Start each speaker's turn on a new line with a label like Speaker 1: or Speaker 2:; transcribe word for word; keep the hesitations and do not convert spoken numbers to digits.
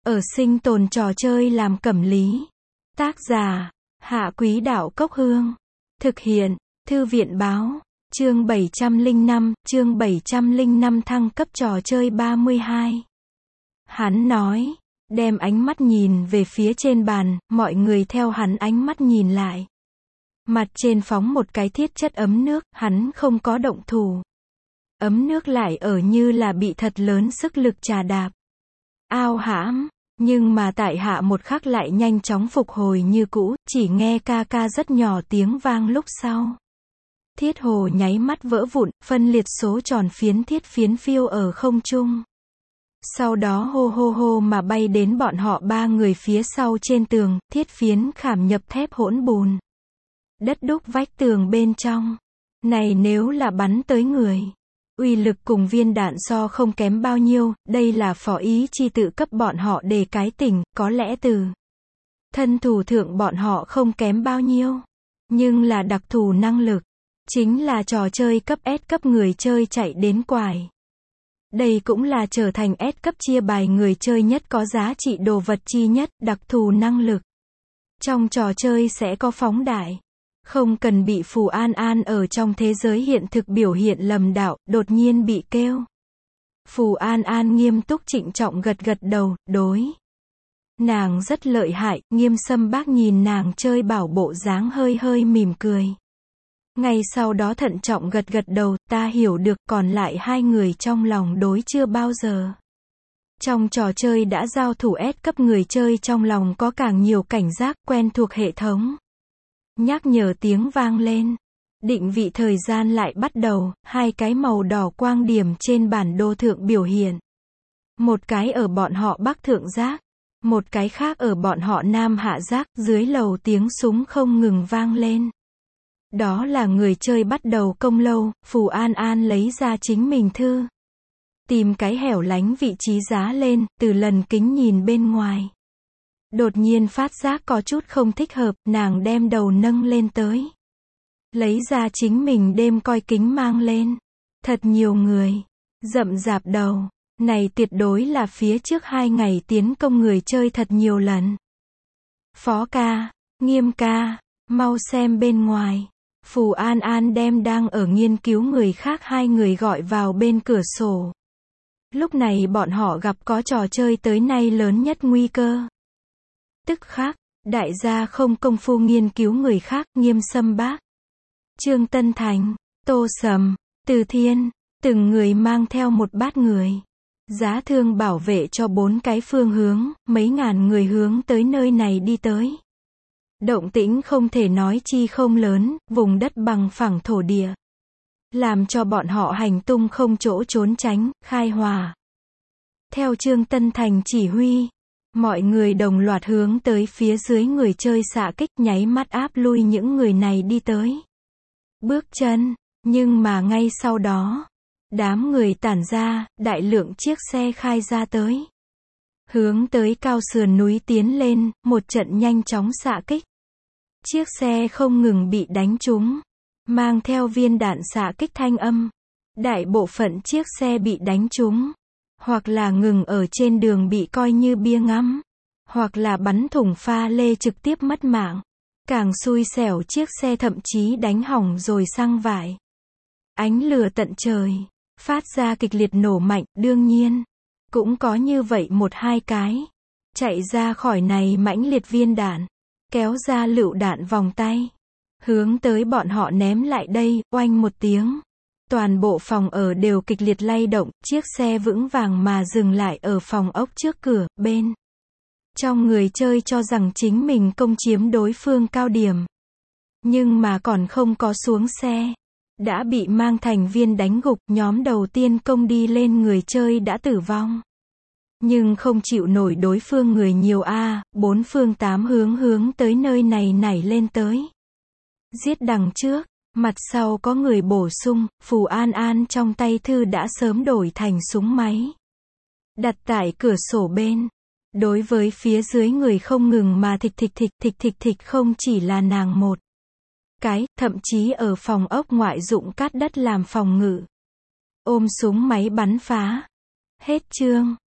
Speaker 1: Ở sinh tồn trò chơi làm cẩm lý. Tác giả, Hạ Quý Đạo Cốc Hương. Thực hiện, Thư viện báo. Chương bảy trăm lẻ năm, chương bảy trăm lẻ năm thăng cấp trò chơi ba mươi hai. Hắn nói, đem ánh mắt nhìn về phía trên bàn, mọi người theo hắn ánh mắt nhìn lại. Mặt trên phóng một cái thiết chất ấm nước, hắn không có động thủ. Ấm nước lại ở như là bị thật lớn sức lực chà đạp. Ao hãm, nhưng mà tại hạ một khắc lại nhanh chóng phục hồi như cũ, chỉ nghe ca ca rất nhỏ tiếng vang lúc sau. Thiết hồ nháy mắt vỡ vụn, phân liệt số tròn phiến thiết phiến phiêu ở không trung. Sau đó hô hô hô mà bay đến bọn họ ba người phía sau trên tường, thiết phiến khảm nhập thép hỗn bùn. Đất đúc vách tường bên trong. Này nếu là bắn tới người, uy lực cùng viên đạn so không kém bao nhiêu, đây là phó ý chi tự cấp bọn họ đề cái tỉnh, có lẽ từ thân thủ thượng bọn họ không kém bao nhiêu, nhưng là đặc thù năng lực, chính là trò chơi cấp S cấp người chơi chạy đến quải. Đây cũng là trở thành S cấp chia bài người chơi nhất có giá trị đồ vật chi nhất, đặc thù năng lực. Trong trò chơi sẽ có phóng đại. Không cần bị Phù An An ở trong thế giới hiện thực biểu hiện lầm đạo, đột nhiên bị kêu. Phù An An nghiêm túc trịnh trọng gật gật đầu, đối. Nàng rất lợi hại, Nghiêm Sâm Bác nhìn nàng chơi bảo bộ dáng hơi hơi mỉm cười. Ngay sau đó thận trọng gật gật đầu, ta hiểu được, còn lại hai người trong lòng đối chưa bao giờ. Trong trò chơi đã giao thủ S cấp người chơi trong lòng có càng nhiều cảnh giác, quen thuộc hệ thống. Nhắc nhở tiếng vang lên. Định vị thời gian lại bắt đầu, hai cái màu đỏ quang điểm trên bản đồ thượng biểu hiện. Một cái ở bọn họ Bắc Thượng Giác, một cái khác ở bọn họ Nam Hạ Giác, dưới lầu tiếng súng không ngừng vang lên. Đó là người chơi bắt đầu công lâu, Phù An An lấy ra chính mình thư. Tìm cái hẻo lánh vị trí giá lên, từ lần kính nhìn bên ngoài. Đột nhiên phát giác có chút không thích hợp, nàng đem đầu nâng lên tới. Lấy ra chính mình đêm coi kính mang lên. Thật nhiều người. Rậm rạp đầu. Này tuyệt đối là phía trước hai ngày tiến công người chơi thật nhiều lần. Phó ca, Nghiêm ca, mau xem bên ngoài. Phù An An đem đang ở nghiên cứu người khác hai người gọi vào bên cửa sổ. Lúc này bọn họ gặp có trò chơi tới nay lớn nhất nguy cơ. Tức khắc, đại gia không công phu nghiên cứu người khác, Nghiêm Sâm Bác, Trương Tân Thành, Tô Sầm, Từ Thiên, từng người mang theo một bát người. Giá thương bảo vệ cho bốn cái phương hướng, mấy ngàn người hướng tới nơi này đi tới. Động tĩnh không thể nói chi không lớn, vùng đất bằng phẳng thổ địa. Làm cho bọn họ hành tung không chỗ trốn tránh, khai hòa. Theo Trương Tân Thành chỉ huy, mọi người đồng loạt hướng tới phía dưới người chơi xạ kích, nháy mắt áp lui những người này đi tới. Bước chân, nhưng mà ngay sau đó, đám người tản ra, đại lượng chiếc xe khai ra tới. Hướng tới cao sườn núi tiến lên, một trận nhanh chóng xạ kích. Chiếc xe không ngừng bị đánh trúng, mang theo viên đạn xạ kích thanh âm. Đại bộ phận chiếc xe bị đánh trúng, hoặc là ngừng ở trên đường bị coi như bia ngắm, hoặc là bắn thủng pha lê trực tiếp mất mạng. Càng xui xẻo chiếc xe thậm chí đánh hỏng rồi xăng vải. Ánh lửa tận trời, phát ra kịch liệt nổ mạnh, đương nhiên, cũng có như vậy một hai cái. Chạy ra khỏi này mãnh liệt viên đạn, kéo ra lựu đạn vòng tay. Hướng tới bọn họ ném lại đây, oanh một tiếng. Toàn bộ phòng ở đều kịch liệt lay động, chiếc xe vững vàng mà dừng lại ở phòng ốc trước cửa, bên. Trong người chơi cho rằng chính mình công chiếm đối phương cao điểm. Nhưng mà còn không có xuống xe. Đã bị mang thành viên đánh gục, nhóm đầu tiên công đi lên người chơi đã tử vong. Nhưng không chịu nổi đối phương người nhiều a à, bốn phương tám hướng hướng tới nơi này nảy lên tới. Giết đằng trước. Mặt sau có người bổ sung, Phù An An trong tay thư đã sớm đổi thành súng máy. Đặt tại cửa sổ bên. Đối với phía dưới người không ngừng mà thịch thịch thịch thịch thịch thịch không chỉ là nàng một cái, thậm chí ở phòng ốc ngoại dụng cát đất làm phòng ngự. Ôm súng máy bắn phá. Hết chương.